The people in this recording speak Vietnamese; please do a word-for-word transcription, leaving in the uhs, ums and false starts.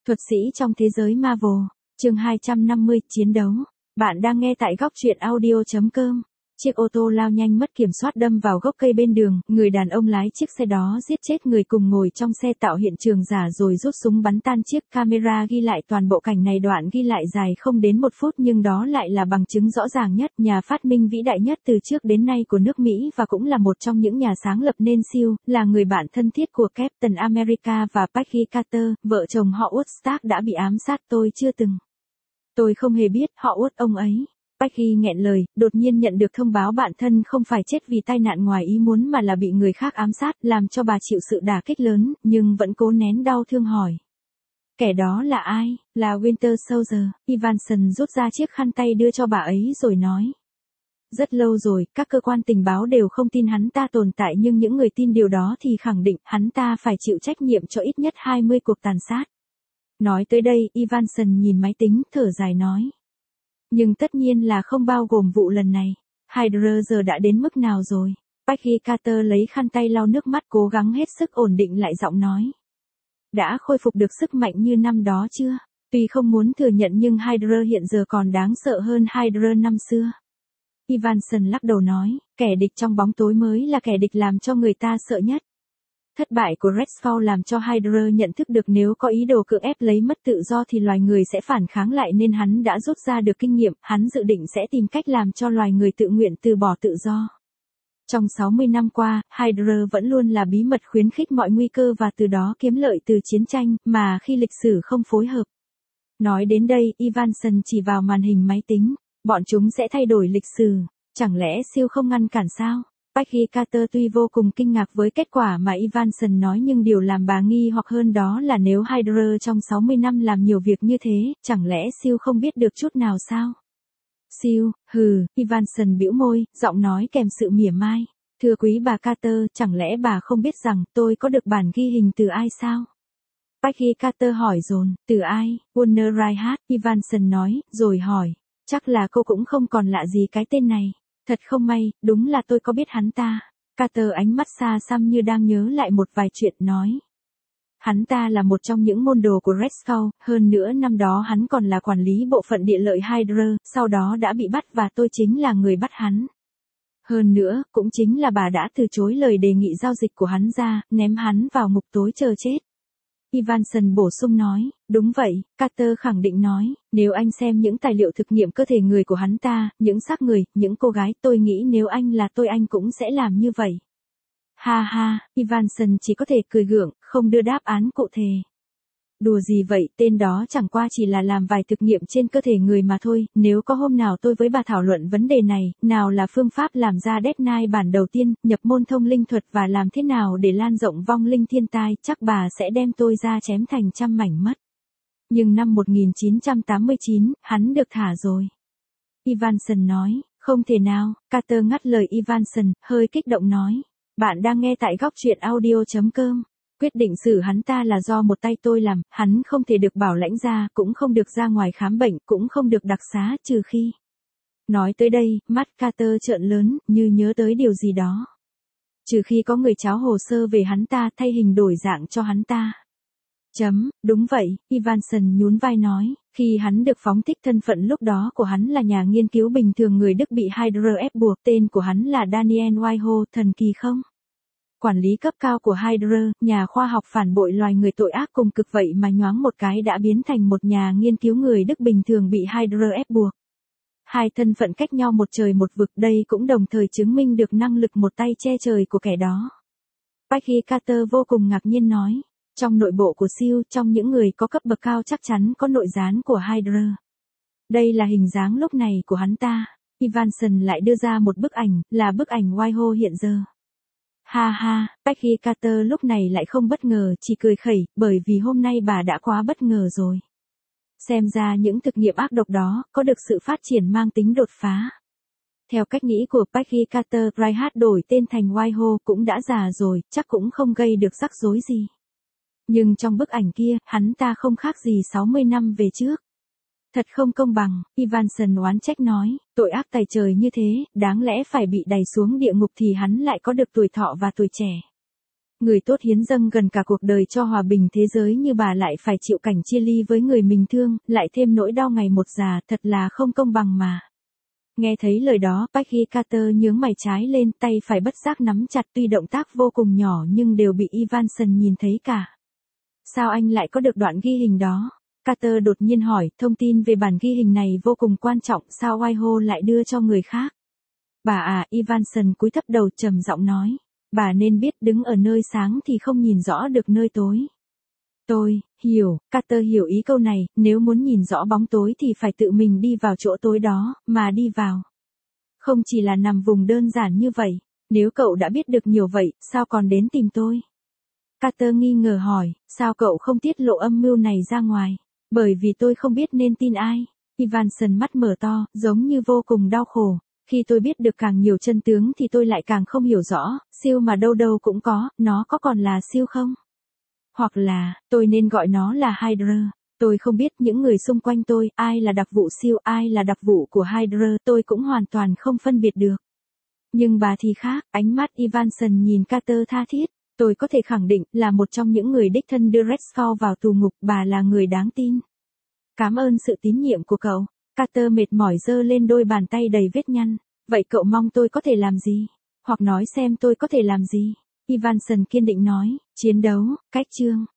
Thuật sĩ trong thế giới Marvel, chương hai trăm năm mươi, chiến đấu. Bạn đang nghe tại góc truyện audio chấm com. Chiếc ô tô lao nhanh mất kiểm soát đâm vào gốc cây bên đường, người đàn ông lái chiếc xe đó giết chết người cùng ngồi trong xe tạo hiện trường giả rồi rút súng bắn tan chiếc camera ghi lại toàn bộ cảnh này. Đoạn ghi lại dài không đến một phút nhưng đó lại là bằng chứng rõ ràng nhất, nhà phát minh vĩ đại nhất từ trước đến nay của nước Mỹ và cũng là một trong những nhà sáng lập nên siêu, là người bạn thân thiết của Captain America và Peggy Carter, vợ chồng họ Howard Stark đã bị ám sát. Tôi chưa từng. Tôi không hề biết họ Howard ông ấy. Peggy nghẹn lời, đột nhiên nhận được thông báo bạn thân không phải chết vì tai nạn ngoài ý muốn mà là bị người khác ám sát, làm cho bà chịu sự đả kích lớn, nhưng vẫn cố nén đau thương hỏi. Kẻ đó là ai? Là Winter Soldier. Evanson rút ra chiếc khăn tay đưa cho bà ấy rồi nói. Rất lâu rồi, các cơ quan tình báo đều không tin hắn ta tồn tại nhưng những người tin điều đó thì khẳng định hắn ta phải chịu trách nhiệm cho ít nhất hai mươi cuộc tàn sát. Nói tới đây, Evanson nhìn máy tính, thở dài nói. Nhưng tất nhiên là không bao gồm vụ lần này. Hydra giờ đã đến mức nào rồi? Peggy Carter lấy khăn tay lau nước mắt cố gắng hết sức ổn định lại giọng nói. Đã khôi phục được sức mạnh như năm đó chưa? Tuy không muốn thừa nhận nhưng Hydra hiện giờ còn đáng sợ hơn Hydra năm xưa. Evanson lắc đầu nói, kẻ địch trong bóng tối mới là kẻ địch làm cho người ta sợ nhất. Thất bại của Red Skull làm cho Hydra nhận thức được nếu có ý đồ cưỡng ép lấy mất tự do thì loài người sẽ phản kháng lại nên hắn đã rút ra được kinh nghiệm, hắn dự định sẽ tìm cách làm cho loài người tự nguyện từ bỏ tự do. Trong sáu mươi năm qua, Hydra vẫn luôn là bí mật khuyến khích mọi nguy cơ và từ đó kiếm lợi từ chiến tranh, mà khi lịch sử không phối hợp. Nói đến đây, Evanson chỉ vào màn hình máy tính, bọn chúng sẽ thay đổi lịch sử, chẳng lẽ siêu không ngăn cản sao? Peggy Carter tuy vô cùng kinh ngạc với kết quả mà Evanson nói nhưng điều làm bà nghi hoặc hơn đó là nếu Hydra trong sáu mươi năm làm nhiều việc như thế, chẳng lẽ siêu không biết được chút nào sao? Siêu, hừ, Evanson bĩu môi, giọng nói kèm sự mỉa mai. Thưa quý bà Carter, chẳng lẽ bà không biết rằng tôi có được bản ghi hình từ ai sao? Peggy Carter hỏi dồn, từ ai? Warner Rijkaard, Evanson nói, rồi hỏi, chắc là cô cũng không còn lạ gì cái tên này. Thật không may, đúng là tôi có biết hắn ta. Carter ánh mắt xa xăm như đang nhớ lại một vài chuyện nói. Hắn ta là một trong những môn đồ của Red Skull, hơn nữa năm đó hắn còn là quản lý bộ phận địa lợi Hydra, sau đó đã bị bắt và tôi chính là người bắt hắn. Hơn nữa, cũng chính là bà đã từ chối lời đề nghị giao dịch của hắn ra, ném hắn vào ngục tối chờ chết. Evanson bổ sung nói, đúng vậy, Carter khẳng định nói, nếu anh xem những tài liệu thực nghiệm cơ thể người của hắn ta, những xác người, những cô gái, tôi nghĩ nếu anh là tôi anh cũng sẽ làm như vậy. Ha ha, Evanson chỉ có thể cười gượng, không đưa đáp án cụ thể. Đùa gì vậy, tên đó chẳng qua chỉ là làm vài thực nghiệm trên cơ thể người mà thôi, nếu có hôm nào tôi với bà thảo luận vấn đề này, nào là phương pháp làm ra Death Knight bản đầu tiên, nhập môn thông linh thuật và làm thế nào để lan rộng vong linh thiên tai, chắc bà sẽ đem tôi ra chém thành trăm mảnh mất. Nhưng năm một nghìn chín trăm tám mươi chín, hắn được thả rồi. Evanson nói, không thể nào, Carter ngắt lời Evanson, hơi kích động nói. Bạn đang nghe tại góc truyện audio chấm com. Quyết định xử hắn ta là do một tay tôi làm, hắn không thể được bảo lãnh ra, cũng không được ra ngoài khám bệnh, cũng không được đặc xá, trừ khi. Nói tới đây, mắt Carter trợn lớn, như nhớ tới điều gì đó. Trừ khi có người tráo hồ sơ về hắn ta thay hình đổi dạng cho hắn ta. Chấm, đúng vậy, Evanson nhún vai nói, khi hắn được phóng thích thân phận lúc đó của hắn là nhà nghiên cứu bình thường người Đức bị Hydra ép buộc, tên của hắn là Daniel Whitehall, thần kỳ không? Quản lý cấp cao của Hydra, nhà khoa học phản bội loài người tội ác cùng cực vậy mà nhoáng một cái đã biến thành một nhà nghiên cứu người Đức bình thường bị Hydra ép buộc. Hai thân phận cách nhau một trời một vực, đây cũng đồng thời chứng minh được năng lực một tay che trời của kẻ đó. Peggy Carter vô cùng ngạc nhiên nói, trong nội bộ của siêu, trong những người có cấp bậc cao chắc chắn có nội gián của Hydra. Đây là hình dáng lúc này của hắn ta. Evanson lại đưa ra một bức ảnh, là bức ảnh Whitehall hiện giờ. Ha ha, Peggy Carter lúc này lại không bất ngờ, chỉ cười khẩy, bởi vì hôm nay bà đã quá bất ngờ rồi. Xem ra những thực nghiệm ác độc đó, có được sự phát triển mang tính đột phá. Theo cách nghĩ của Peggy Carter, Rijkaard đổi tên thành Whitehall cũng đã già rồi, chắc cũng không gây được rắc rối gì. Nhưng trong bức ảnh kia, hắn ta không khác gì sáu mươi năm về trước. Thật không công bằng, Evanson oán trách nói, tội ác tày trời như thế, đáng lẽ phải bị đày xuống địa ngục thì hắn lại có được tuổi thọ và tuổi trẻ. Người tốt hiến dâng gần cả cuộc đời cho hòa bình thế giới như bà lại phải chịu cảnh chia ly với người mình thương, lại thêm nỗi đau ngày một già, thật là không công bằng mà. Nghe thấy lời đó, Peggy Carter nhướng mày trái lên, tay phải bất giác nắm chặt, tuy động tác vô cùng nhỏ nhưng đều bị Evanson nhìn thấy cả. Sao anh lại có được đoạn ghi hình đó? Carter đột nhiên hỏi, thông tin về bản ghi hình này vô cùng quan trọng, sao Whitehall lại đưa cho người khác? Bà à, Evanson cúi thấp đầu trầm giọng nói. Bà nên biết đứng ở nơi sáng thì không nhìn rõ được nơi tối. Tôi, hiểu, Carter hiểu ý câu này, nếu muốn nhìn rõ bóng tối thì phải tự mình đi vào chỗ tối đó, mà đi vào. Không chỉ là nằm vùng đơn giản như vậy, nếu cậu đã biết được nhiều vậy, sao còn đến tìm tôi? Carter nghi ngờ hỏi, sao cậu không tiết lộ âm mưu này ra ngoài? Bởi vì tôi không biết nên tin ai. Evanson mắt mở to, giống như vô cùng đau khổ. Khi tôi biết được càng nhiều chân tướng thì tôi lại càng không hiểu rõ, siêu mà đâu đâu cũng có, nó có còn là siêu không? Hoặc là, tôi nên gọi nó là Hydra. Tôi không biết những người xung quanh tôi, ai là đặc vụ siêu, ai là đặc vụ của Hydra, tôi cũng hoàn toàn không phân biệt được. Nhưng bà thì khác, ánh mắt Evanson nhìn Carter tha thiết. Tôi có thể khẳng định là một trong những người đích thân đưa Red Skull vào tù ngục, bà là người đáng tin. Cảm ơn sự tín nhiệm của cậu. Carter mệt mỏi giơ lên đôi bàn tay đầy vết nhăn. Vậy cậu mong tôi có thể làm gì? Hoặc nói xem tôi có thể làm gì? Evanson kiên định nói, chiến đấu, cách chương.